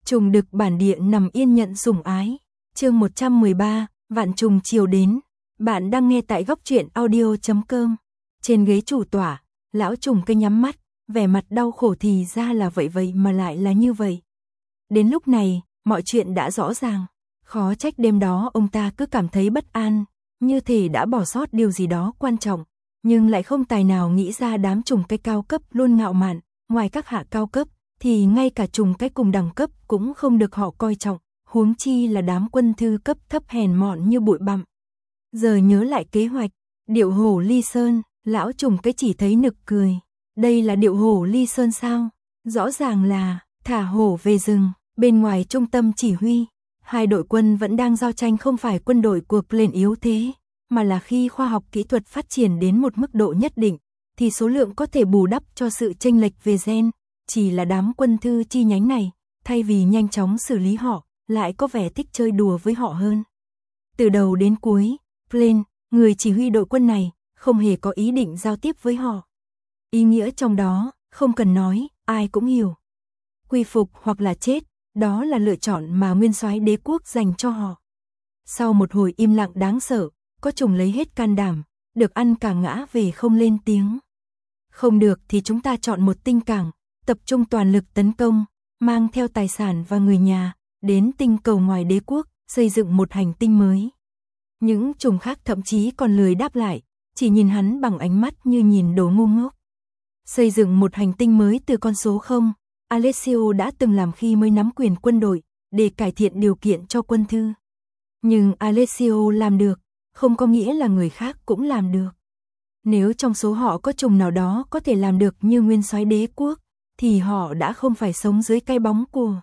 Trùng đực bản địa nằm yên nhận sủng ái. Chương 113, vạn trùng chiều đến. Bạn đang nghe tại góc truyện audio.com. Trên ghế chủ tọa, lão trùng cây nhắm mắt, vẻ mặt đau khổ thì ra là vậy mà lại là như vậy. Đến lúc này, mọi chuyện đã rõ ràng. Khó trách đêm đó ông ta cứ cảm thấy bất an, như thể đã bỏ sót điều gì đó quan trọng, nhưng lại không tài nào nghĩ ra đám trùng cây cao cấp luôn ngạo mạn, ngoài các hạ cao cấp, thì ngay cả trùng cây cùng đẳng cấp cũng không được họ coi trọng, huống chi là đám quân thư cấp thấp hèn mọn như bụi bặm. Giờ nhớ lại kế hoạch, điệu hổ ly sơn, lão trùng cây chỉ thấy nực cười. Đây là điệu hổ ly sơn sao? Rõ ràng là thả hổ về rừng, bên ngoài trung tâm chỉ huy. Hai đội quân vẫn đang giao tranh, không phải quân đội cuộc lên yếu thế, mà là khi khoa học kỹ thuật phát triển đến một mức độ nhất định, thì số lượng có thể bù đắp cho sự chênh lệch về gen. Chỉ là đám quân thư chi nhánh này, thay vì nhanh chóng xử lý họ, lại có vẻ thích chơi đùa với họ hơn. Từ đầu đến cuối, Plain, người chỉ huy đội quân này, không hề có ý định giao tiếp với họ. Ý nghĩa trong đó, không cần nói, ai cũng hiểu. Quy phục hoặc là chết, đó là lựa chọn mà nguyên soái đế quốc dành cho họ. Sau một hồi im lặng đáng sợ, có trùng lấy hết can đảm, được ăn cả ngã về không lên tiếng. Không được thì chúng ta chọn một tinh cảng, tập trung toàn lực tấn công, mang theo tài sản và người nhà, đến tinh cầu ngoài đế quốc, xây dựng một hành tinh mới. Những trùng khác thậm chí còn lười đáp lại, chỉ nhìn hắn bằng ánh mắt như nhìn đồ ngu ngốc. Xây dựng một hành tinh mới từ con số 0, Alessio đã từng làm khi mới nắm quyền quân đội, để cải thiện điều kiện cho quân thư. Nhưng Alessio làm được, không có nghĩa là người khác cũng làm được. Nếu trong số họ có trùng nào đó có thể làm được như nguyên soái đế quốc, thì họ đã không phải sống dưới cái bóng của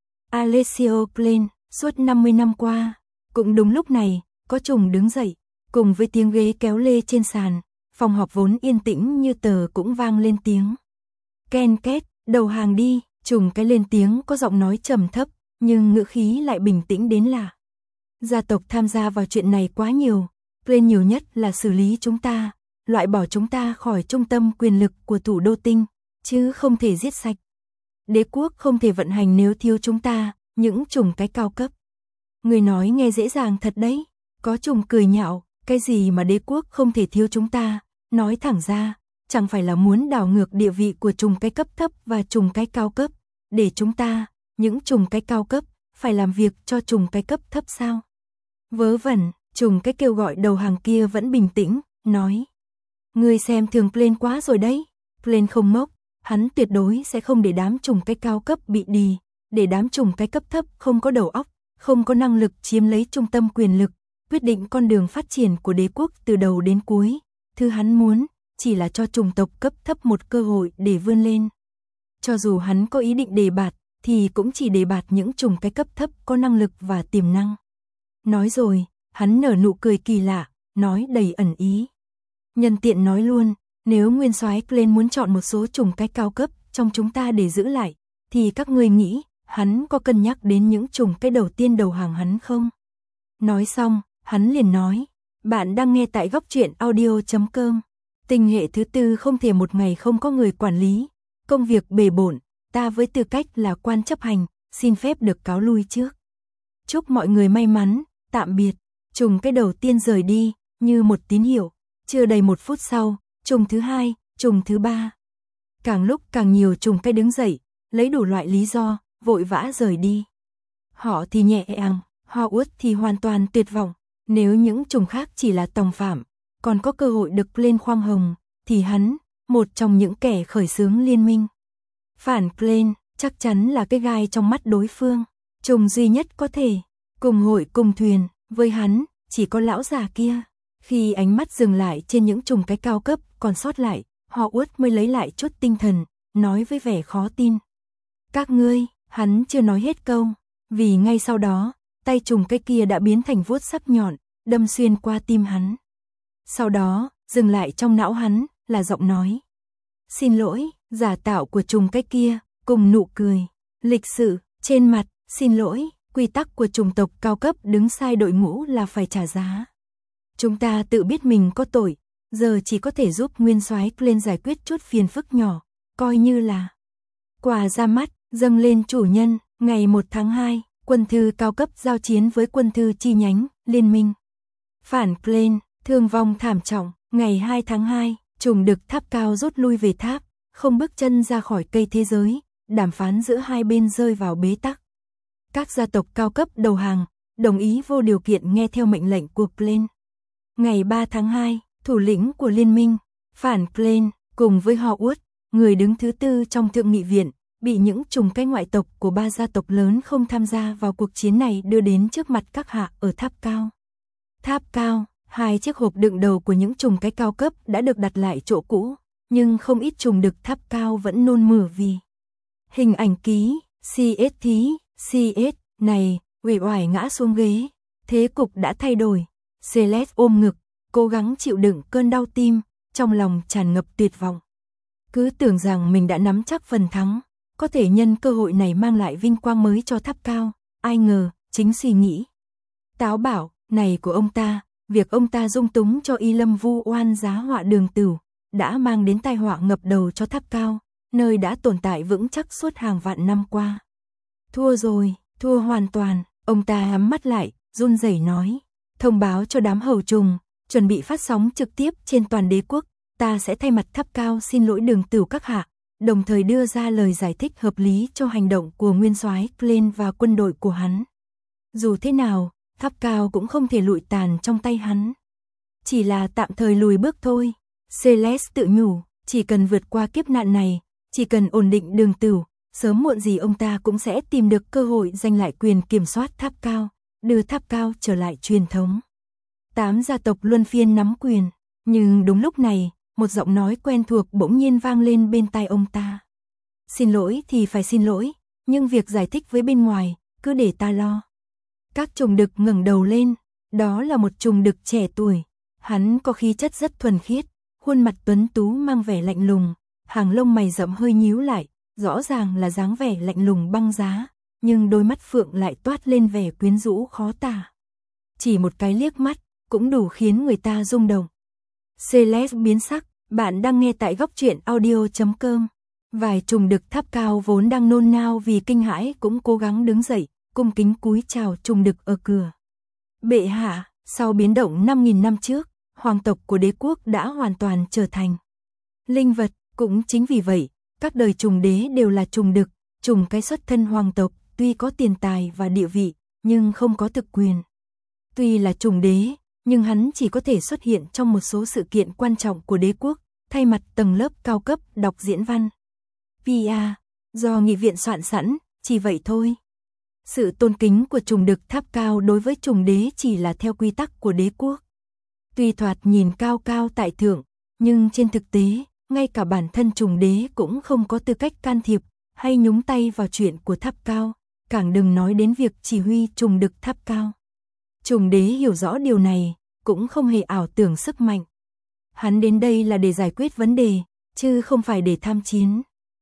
Alessio Plain suốt 50 năm qua. Cũng đúng lúc này, có trùng đứng dậy, cùng với tiếng ghế kéo lê trên sàn, phòng họp vốn yên tĩnh như tờ cũng vang lên tiếng. Ken két, đầu hàng đi, trùng cái lên tiếng có giọng nói trầm thấp, nhưng ngữ khí lại bình tĩnh đến lạ. Gia tộc tham gia vào chuyện này quá nhiều, Plain nhiều nhất là xử lý chúng ta, loại bỏ chúng ta khỏi trung tâm quyền lực của thủ đô tinh, chứ không thể giết sạch. Đế quốc không thể vận hành nếu thiếu chúng ta, những trùng cái cao cấp. Người nói nghe dễ dàng thật đấy, có trùng cười nhạo, cái gì mà đế quốc không thể thiếu chúng ta, nói thẳng ra, chẳng phải là muốn đảo ngược địa vị của trùng cái cấp thấp và trùng cái cao cấp, để chúng ta, những trùng cái cao cấp, phải làm việc cho trùng cái cấp thấp sao? Vớ vẩn, trùng cái kêu gọi đầu hàng kia vẫn bình tĩnh, nói. Ngươi xem thường Plain quá rồi đấy, Plain không ngốc, hắn tuyệt đối sẽ không để đám trùng cái cao cấp bị đì, để đám trùng cái cấp thấp không có đầu óc, không có năng lực chiếm lấy trung tâm quyền lực, quyết định con đường phát triển của đế quốc từ đầu đến cuối. Thứ hắn muốn, chỉ là cho chủng tộc cấp thấp một cơ hội để vươn lên. Cho dù hắn có ý định đề bạt, thì cũng chỉ đề bạt những chủng cái cấp thấp có năng lực và tiềm năng. Nói rồi, hắn nở nụ cười kỳ lạ, nói đầy ẩn ý. Nhân tiện nói luôn, nếu nguyên soái Plain muốn chọn một số chủng cái cao cấp trong chúng ta để giữ lại, thì các ngươi nghĩ, hắn có cân nhắc đến những chủng cái đầu tiên đầu hàng hắn không? Nói xong, hắn liền nói, bạn đang nghe tại góc truyện audio.com. Tinh hệ thứ tư không thể một ngày không có người quản lý, công việc bề bộn, ta với tư cách là quan chấp hành, xin phép được cáo lui trước. Chúc mọi người may mắn, tạm biệt. Trùng cái đầu tiên rời đi, như một tín hiệu, chưa đầy 1 phút sau, trùng thứ 2, trùng thứ 3. Càng lúc càng nhiều trùng cái đứng dậy, lấy đủ loại lý do, vội vã rời đi. Họ thì nhẹ nhàng, họ uất thì hoàn toàn tuyệt vọng, nếu những trùng khác chỉ là tòng phạm, còn có cơ hội được Plain khoan hồng, thì hắn, một trong những kẻ khởi xướng liên minh. Phản Plain, chắc chắn là cái gai trong mắt đối phương, trùng duy nhất có thể, cùng hội cùng thuyền, với hắn, chỉ có lão già kia. Khi ánh mắt dừng lại trên những trùng cái cao cấp còn sót lại, họ uất mới lấy lại chút tinh thần, nói với vẻ khó tin. Các ngươi, hắn chưa nói hết câu, vì ngay sau đó, tay trùng cái kia đã biến thành vuốt sắc nhọn, đâm xuyên qua tim hắn. Sau đó, dừng lại trong não hắn, là giọng nói. Xin lỗi, giả tạo của trùng cái kia, cùng nụ cười. Lịch sự, trên mặt, xin lỗi, quy tắc của chủng tộc cao cấp đứng sai đội ngũ là phải trả giá. Chúng ta tự biết mình có tội, giờ chỉ có thể giúp nguyên soái lên giải quyết chút phiền phức nhỏ, coi như là quà ra mắt, dâng lên chủ nhân, Ngày 1 tháng 2, quân thư cao cấp giao chiến với quân thư chi nhánh, liên minh. Phản Plain, thương vong thảm trọng. Ngày 2 tháng 2, trùng đực tháp cao rút lui về tháp, không bước chân ra khỏi cây thế giới, đàm phán giữa hai bên rơi vào bế tắc. Các gia tộc cao cấp đầu hàng, đồng ý vô điều kiện nghe theo mệnh lệnh của Plain. Ngày 3 tháng 2, thủ lĩnh của liên minh, Phản Plain, cùng với Howard, người đứng thứ tư trong thượng nghị viện, bị những trùng cái ngoại tộc của 3 gia tộc lớn không tham gia vào cuộc chiến này đưa đến trước mặt các hạ ở tháp cao. Tháp cao, 2 chiếc hộp đựng đầu của những trùng cái cao cấp đã được đặt lại chỗ cũ, nhưng không ít trùng đực tháp cao vẫn nôn mửa vì hình ảnh ký, CS này, uể oải ngã xuống ghế, thế cục đã thay đổi. Celeste ôm ngực, cố gắng chịu đựng cơn đau tim, trong lòng tràn ngập tuyệt vọng. Cứ tưởng rằng mình đã nắm chắc phần thắng, có thể nhân cơ hội này mang lại vinh quang mới cho tháp cao, ai ngờ, chính suy nghĩ táo bạo này của ông ta, việc ông ta dung túng cho Y Lâm vu oan giá họa Đường Tửu, đã mang đến tai họa ngập đầu cho tháp cao, nơi đã tồn tại vững chắc suốt hàng vạn năm qua. Thua rồi, thua hoàn toàn, ông ta nhắm mắt lại, run rẩy nói, thông báo cho đám hầu trùng, chuẩn bị phát sóng trực tiếp trên toàn đế quốc, ta sẽ thay mặt tháp cao xin lỗi Đường Tửu các hạ, đồng thời đưa ra lời giải thích hợp lý cho hành động của nguyên soái Plain và quân đội của hắn. Dù thế nào, tháp cao cũng không thể lụi tàn trong tay hắn. Chỉ là tạm thời lùi bước thôi. Celeste tự nhủ, chỉ cần vượt qua kiếp nạn này, chỉ cần ổn định Đường Tửu, sớm muộn gì ông ta cũng sẽ tìm được cơ hội giành lại quyền kiểm soát tháp cao, đưa tháp cao trở lại truyền thống. 8 gia tộc luân phiên nắm quyền, nhưng đúng lúc này, một giọng nói quen thuộc bỗng nhiên vang lên bên tai ông ta. Xin lỗi thì phải xin lỗi, nhưng việc giải thích với bên ngoài, cứ để ta lo. Các trùng đực ngẩng đầu lên, đó là một trùng đực trẻ tuổi, hắn có khí chất rất thuần khiết, khuôn mặt tuấn tú mang vẻ lạnh lùng, hàng lông mày rậm hơi nhíu lại, rõ ràng là dáng vẻ lạnh lùng băng giá, nhưng đôi mắt phượng lại toát lên vẻ quyến rũ khó tả. Chỉ một cái liếc mắt, cũng đủ khiến người ta rung động. Celeste biến sắc, bạn đang nghe tại góc truyện audio.com. Vài trùng đực tháp cao vốn đang nôn nao vì kinh hãi cũng cố gắng đứng dậy, cung kính cúi chào trùng đực ở cửa. Bệ hạ, sau biến động 5.000 năm trước, hoàng tộc của đế quốc đã hoàn toàn trở thành linh vật, cũng chính vì vậy, các đời trùng đế đều là trùng đực, trùng cái xuất thân hoàng tộc, tuy có tiền tài và địa vị, nhưng không có thực quyền. Tuy là trùng đế, nhưng hắn chỉ có thể xuất hiện trong một số sự kiện quan trọng của đế quốc, thay mặt tầng lớp cao cấp đọc diễn văn. PR, do nghị viện soạn sẵn, chỉ vậy thôi. Sự tôn kính của trùng đực tháp cao đối với trùng đế chỉ là theo quy tắc của đế quốc. Tuy thoạt nhìn cao cao tại thượng, nhưng trên thực tế, ngay cả bản thân trùng đế cũng không có tư cách can thiệp hay nhúng tay vào chuyện của tháp cao, càng đừng nói đến việc chỉ huy trùng đực tháp cao. Trùng đế hiểu rõ điều này, cũng không hề ảo tưởng sức mạnh. Hắn đến đây là để giải quyết vấn đề, chứ không phải để tham chiến.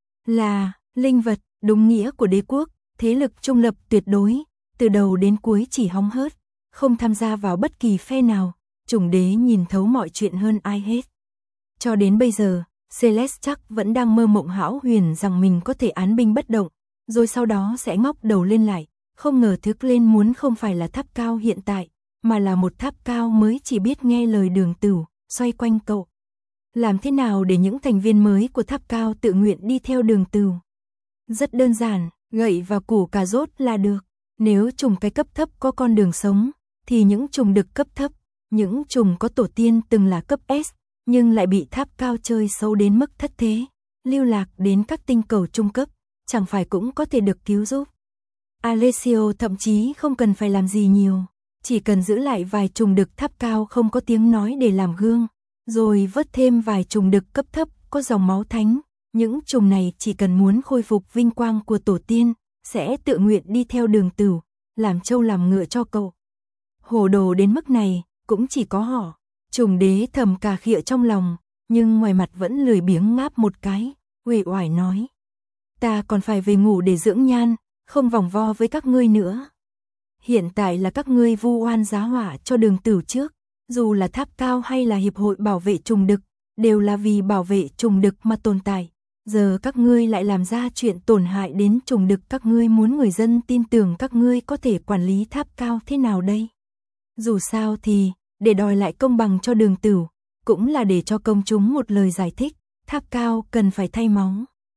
Là linh vật, đúng nghĩa của đế quốc, thế lực trung lập tuyệt đối, từ đầu đến cuối chỉ hóng hớt, không tham gia vào bất kỳ phe nào, trùng đế nhìn thấu mọi chuyện hơn ai hết. Cho đến bây giờ, Celeste chắc vẫn đang mơ mộng hão huyền rằng mình có thể án binh bất động, rồi sau đó sẽ ngóc đầu lên lại, không ngờ thứ lên muốn không phải là tháp cao hiện tại, mà là một tháp cao mới chỉ biết nghe lời Đường Tửu, xoay quanh cậu. Làm thế nào để những thành viên mới của tháp cao tự nguyện đi theo Đường Tửu? Rất đơn giản, gậy và củ cà rốt là được. Nếu trùng cái cấp thấp có con đường sống, thì những trùng đực cấp thấp, những trùng có tổ tiên từng là cấp S, nhưng lại bị tháp cao chơi xấu đến mức thất thế, lưu lạc đến các tinh cầu trung cấp, chẳng phải cũng có thể được cứu giúp. Alessio thậm chí không cần phải làm gì nhiều, chỉ cần giữ lại vài trùng đực tháp cao không có tiếng nói để làm gương, rồi vớt thêm vài trùng đực cấp thấp có dòng máu thánh. Những trùng này chỉ cần muốn khôi phục vinh quang của tổ tiên, sẽ tự nguyện đi theo Đường Tửu, làm trâu làm ngựa cho cậu. Hồ đồ đến mức này, cũng chỉ có họ. Trùng đế thầm cà khịa trong lòng, nhưng ngoài mặt vẫn lười biếng ngáp một cái, uể oải nói. Ta còn phải về ngủ để dưỡng nhan, không vòng vo với các ngươi nữa. Hiện tại là các ngươi vu oan giá họa cho Đường Tửu trước, dù là tháp cao hay là hiệp hội bảo vệ trùng đực, đều là vì bảo vệ trùng đực mà tồn tại. giờ các ngươi lại làm ra chuyện tổn hại đến trùng đực, các ngươi muốn người dân tin tưởng các ngươi có thể quản lý tháp cao thế nào đây? Dù sao thì, để đòi lại công bằng cho Đường Tửu, cũng là để cho công chúng một lời giải thích, tháp cao cần phải thay máu.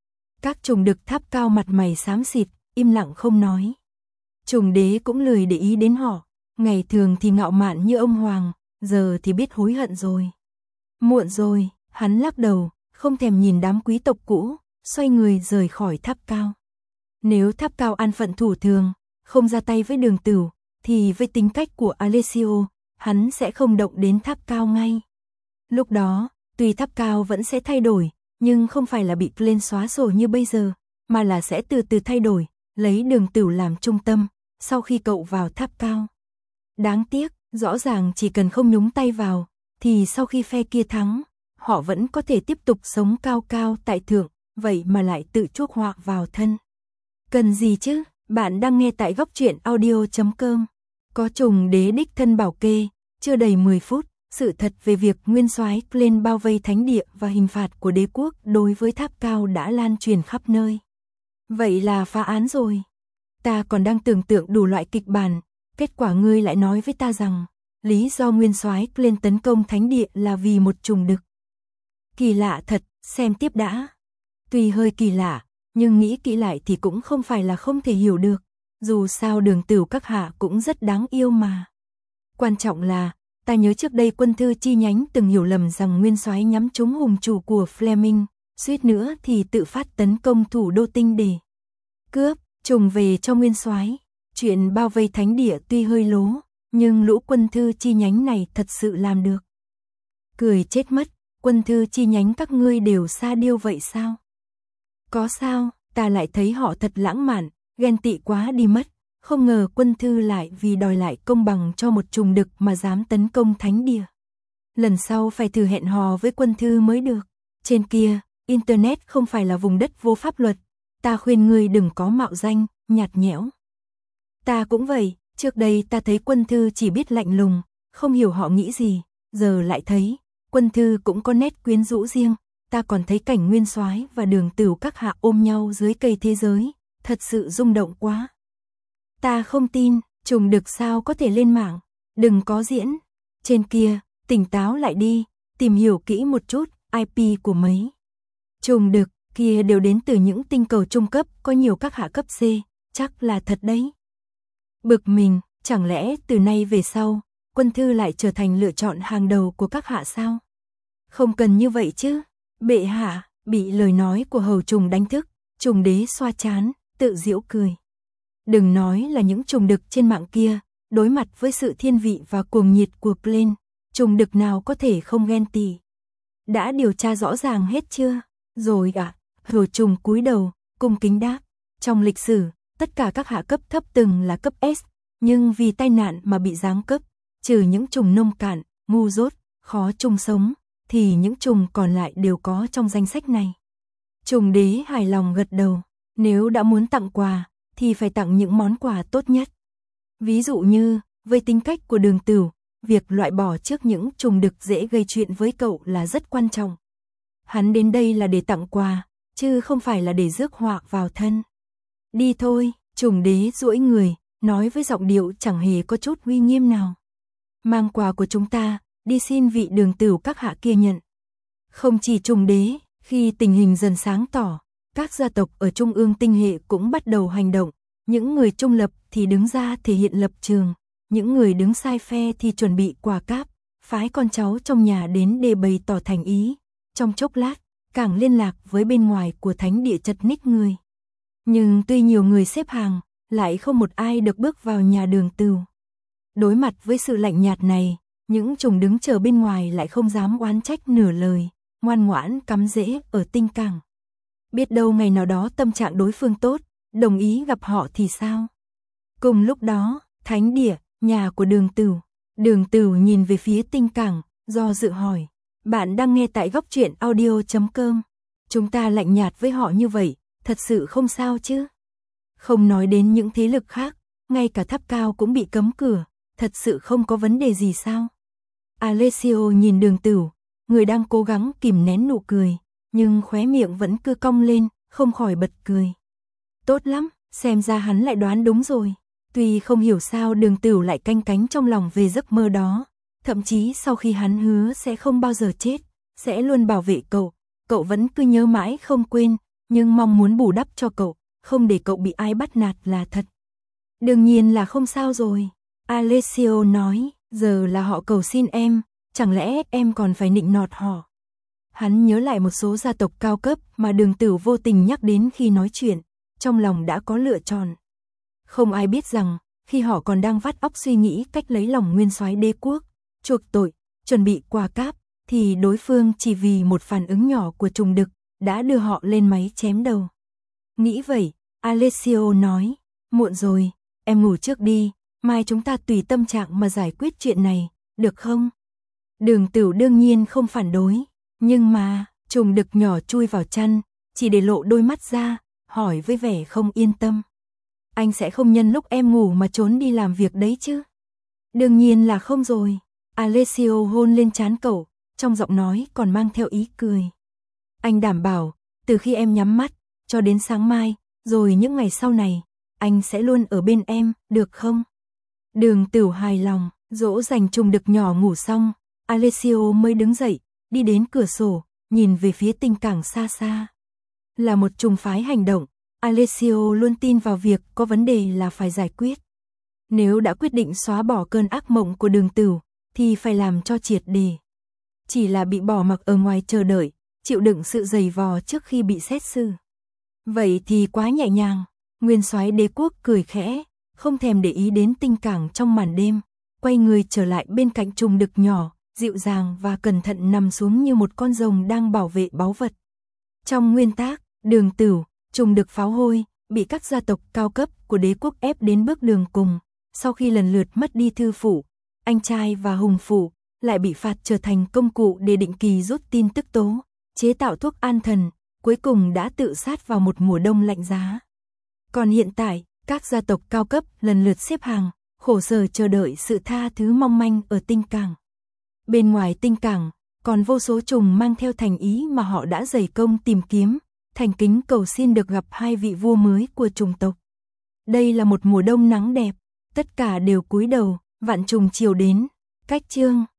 Các trùng đực tháp cao mặt mày xám xịt, im lặng không nói. Trùng đế cũng lười để ý đến họ, ngày thường thì ngạo mạn như ông hoàng, giờ thì biết hối hận rồi. Muộn rồi, hắn lắc đầu, không thèm nhìn đám quý tộc cũ, xoay người rời khỏi tháp cao. Nếu tháp cao an phận thủ thường, không ra tay với Đường Tửu, thì với tính cách của Alessio, hắn sẽ không động đến tháp cao ngay. Lúc đó, tuy tháp cao vẫn sẽ thay đổi, nhưng không phải là bị lên xóa sổ như bây giờ, mà là sẽ từ từ thay đổi, lấy Đường Tửu làm trung tâm, sau khi cậu vào tháp cao. Đáng tiếc, rõ ràng chỉ cần không nhúng tay vào, thì sau khi phe kia thắng, họ vẫn có thể tiếp tục sống cao cao tại thượng, vậy mà lại tự chuốc họa vào thân. Cần gì chứ? Bạn đang nghe tại Góc Truyện Audio.com. Có trùng đế đích thân bảo kê, chưa đầy 10 phút, sự thật về việc nguyên soái Glenn bao vây thánh địa và hình phạt của đế quốc đối với tháp cao đã lan truyền khắp nơi. Vậy là phá án rồi. Ta còn đang tưởng tượng đủ loại kịch bản, kết quả ngươi lại nói với ta rằng lý do nguyên soái Glenn tấn công thánh địa là vì một trùng đực. Kỳ lạ thật, xem tiếp đã. Tuy hơi kỳ lạ, nhưng nghĩ kỹ lại thì cũng không phải là không thể hiểu được. Dù sao Đường Tửu các hạ cũng rất đáng yêu mà. Quan trọng là, ta nhớ trước đây quân thư chi nhánh từng hiểu lầm rằng nguyên soái nhắm trúng hùng chủ của Fleming, suýt nữa thì tự phát tấn công thủ đô tinh để cướp, trùng về cho nguyên soái. Chuyện bao vây thánh địa tuy hơi lố, nhưng lũ quân thư chi nhánh này thật sự làm được. Cười chết mất, quân thư chi nhánh các ngươi đều sa điêu vậy sao? Có sao, ta lại thấy họ thật lãng mạn, ghen tị quá đi mất, không ngờ quân thư lại vì đòi lại công bằng cho một trùng đực mà dám tấn công thánh địa. Lần sau phải thử hẹn hò với quân thư mới được. Trên kia, Internet không phải là vùng đất vô pháp luật, ta khuyên ngươi đừng có mạo danh, nhạt nhẽo. Ta cũng vậy, trước đây ta thấy quân thư chỉ biết lạnh lùng, không hiểu họ nghĩ gì, giờ lại thấy, quân thư cũng có nét quyến rũ riêng, ta còn thấy cảnh nguyên soái và Đường Tửu các hạ ôm nhau dưới cây thế giới, thật sự rung động quá. Ta không tin, trùng đực sao có thể lên mạng, đừng có diễn. Trên kia, tỉnh táo lại đi, tìm hiểu kỹ một chút, IP của mấy trùng đực kia đều đến từ những tinh cầu trung cấp, có nhiều các hạ cấp C, chắc là thật đấy. Bực mình, chẳng lẽ từ nay về sau, quân thư lại trở thành lựa chọn hàng đầu của các hạ sao? Không cần như vậy chứ. Bệ hạ, bị lời nói của hầu trùng đánh thức, trùng đế xoa trán, tự giễu cười. Đừng nói là những trùng đực trên mạng kia, đối mặt với sự thiên vị và cuồng nhiệt của Glenn, trùng đực nào có thể không ghen tị. Đã điều tra rõ ràng hết chưa? Rồi ạ, hầu trùng cúi đầu, cung kính đáp. Trong lịch sử, tất cả các hạ cấp thấp từng là cấp S, nhưng vì tai nạn mà bị giáng cấp, trừ những trùng nông cạn, ngu dốt, khó chung sống, thì những trùng còn lại đều có trong danh sách này. Trùng đế hài lòng gật đầu, nếu đã muốn tặng quà, thì phải tặng những món quà tốt nhất. Ví dụ như, với tính cách của Đường Tửu, việc loại bỏ trước những trùng đực dễ gây chuyện với cậu là rất quan trọng. Hắn đến đây là để tặng quà, chứ không phải là để rước họa vào thân. Đi thôi, trùng đế duỗi người, nói với giọng điệu chẳng hề có chút uy nghiêm nào. Mang quà của chúng ta, đi xin vị Đường Tửu các hạ kia nhận. Không chỉ trùng đế, khi tình hình dần sáng tỏ, các gia tộc ở trung ương tinh hệ cũng bắt đầu hành động. Những người trung lập thì đứng ra thể hiện lập trường, những người đứng sai phe thì chuẩn bị quà cáp, phái con cháu trong nhà đến để bày tỏ thành ý. Trong chốc lát, càng liên lạc với bên ngoài của thánh địa chật ních người. Nhưng tuy nhiều người xếp hàng, lại không một ai được bước vào nhà Đường Tửu. Đối mặt với sự lạnh nhạt này, những trùng đứng chờ bên ngoài lại không dám oán trách nửa lời, ngoan ngoãn cắm rễ ở tinh cảng. Biết đâu ngày nào đó tâm trạng đối phương tốt, đồng ý gặp họ thì sao? Cùng lúc đó, thánh địa, nhà của Đường Tửu. Đường Tửu nhìn về phía tinh cảng, do dự hỏi. Bạn đang nghe tại Góc Truyện Audio.com. Chúng ta lạnh nhạt với họ như vậy, thật sự không sao chứ? Không nói đến những thế lực khác, ngay cả tháp cao cũng bị cấm cửa, thật sự không có vấn đề gì sao? Alessio nhìn Đường Tửu, người đang cố gắng kìm nén nụ cười, nhưng khóe miệng vẫn cứ cong lên, không khỏi bật cười. Tốt lắm, xem ra hắn lại đoán đúng rồi. Tuy không hiểu sao Đường Tửu lại canh cánh trong lòng về giấc mơ đó, thậm chí sau khi hắn hứa sẽ không bao giờ chết, sẽ luôn bảo vệ cậu, cậu vẫn cứ nhớ mãi không quên, nhưng mong muốn bù đắp cho cậu, không để cậu bị ai bắt nạt là thật. Đương nhiên là không sao rồi, Alessio nói, giờ là họ cầu xin em, chẳng lẽ em còn phải nịnh nọt họ. Hắn nhớ lại một số gia tộc cao cấp mà Đường Tửu vô tình nhắc đến khi nói chuyện, trong lòng đã có lựa chọn. Không ai biết rằng, khi họ còn đang vắt óc suy nghĩ cách lấy lòng nguyên soái đế quốc, chuộc tội, chuẩn bị quà cáp, thì đối phương chỉ vì một phản ứng nhỏ của trùng đực, đã đưa họ lên máy chém đầu. Nghĩ vậy, Alessio nói, muộn rồi, em ngủ trước đi, mai chúng ta tùy tâm trạng mà giải quyết chuyện này, được không? Đường Tửu đương nhiên không phản đối, nhưng mà, trùng đực nhỏ chui vào chăn, chỉ để lộ đôi mắt ra, hỏi với vẻ không yên tâm. Anh sẽ không nhân lúc em ngủ mà trốn đi làm việc đấy chứ? Đương nhiên là không rồi. Alessio hôn lên trán cậu, trong giọng nói còn mang theo ý cười. Anh đảm bảo, từ khi em nhắm mắt, cho đến sáng mai, rồi những ngày sau này, anh sẽ luôn ở bên em, được không? Đường Tửu hài lòng, dỗ dành trùng đực nhỏ ngủ xong, Alessio mới đứng dậy, đi đến cửa sổ, nhìn về phía tinh cảng xa xa. Là một trùng phái hành động, Alessio luôn tin vào việc có vấn đề là phải giải quyết. Nếu đã quyết định xóa bỏ cơn ác mộng của Đường Tửu, thì phải làm cho triệt để. Chỉ là bị bỏ mặc ở ngoài chờ đợi, chịu đựng sự giày vò trước khi bị xét xử. Vậy thì quá nhẹ nhàng, nguyên soái đế quốc cười khẽ, không thèm để ý đến tinh cảng trong màn đêm, quay người trở lại bên cạnh trùng đực nhỏ, dịu dàng và cẩn thận nằm xuống như một con rồng đang bảo vệ báu vật. Trong nguyên tắc, Đường Tửu, trùng đực pháo hôi, bị các gia tộc cao cấp của đế quốc ép đến bước đường cùng, sau khi lần lượt mất đi thư phủ, anh trai và hùng phủ, lại bị phạt trở thành công cụ để định kỳ rút tin tức tố, chế tạo thuốc an thần, cuối cùng đã tự sát vào một mùa đông lạnh giá. Còn hiện tại, các gia tộc cao cấp lần lượt xếp hàng, khổ sở chờ đợi sự tha thứ mong manh ở tinh cảng. Bên ngoài tinh cảng, còn vô số trùng mang theo thành ý mà họ đã dày công tìm kiếm, thành kính cầu xin được gặp hai vị vua mới của trùng tộc. Đây là một mùa đông nắng đẹp, tất cả đều cúi đầu, vạn trùng chiều đến. Cách chương